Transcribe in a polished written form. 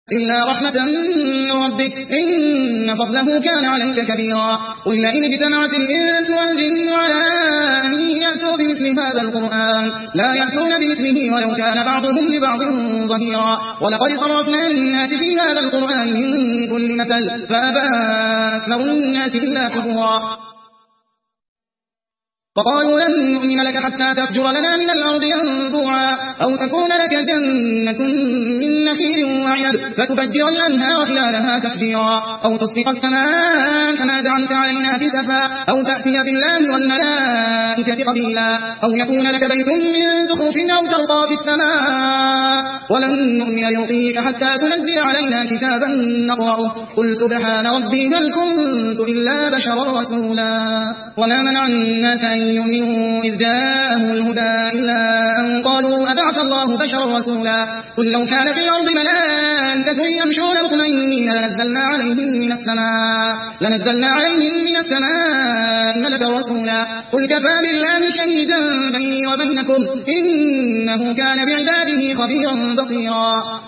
إلا رحمة من ربك إن فضله كان عليك كبيرا. قل لئن اجتمعت الإنس والجن على أن يأتوا بمثل هذا القرآن لا يأتون بمثله ولو كان بعضهم لبعض ظهيرا. ولقد صرفنا للناس في هذا القرآن من كل مثل فأبى أكثر الناس إلا كفورا. وقالوا لن نؤمن لك حتى تفجر لنا من الأرض ينبوعا أو تكون لك جنة من نخيل وعنب فتفجر الأنهار خلالها تفجيرا أو تسقط السماء كما زعمت علينا كسفا أو تأتي بالله والملائكة قبيلا أو يكون لك بيت من زخرف أو ترقى في السماء ولن نؤمن لرقيك حتى تنزل علينا كتابا نقرأه قل سبحان ربي هل كنت إلا بشرا رسولا. وما منع الناس أن يؤمنوا إذ جاءهم الهدى إلا أن قالوا أبعث الله بشرا رسولا. قل لو كان في الأرض ملائكة يمشون مطمئنين لنزلنا عليهم من السماء ملكا رسولا. قل كفى بالله شهيدا بيني وبينكم إنه كان بعباده خبيرا بصيرا.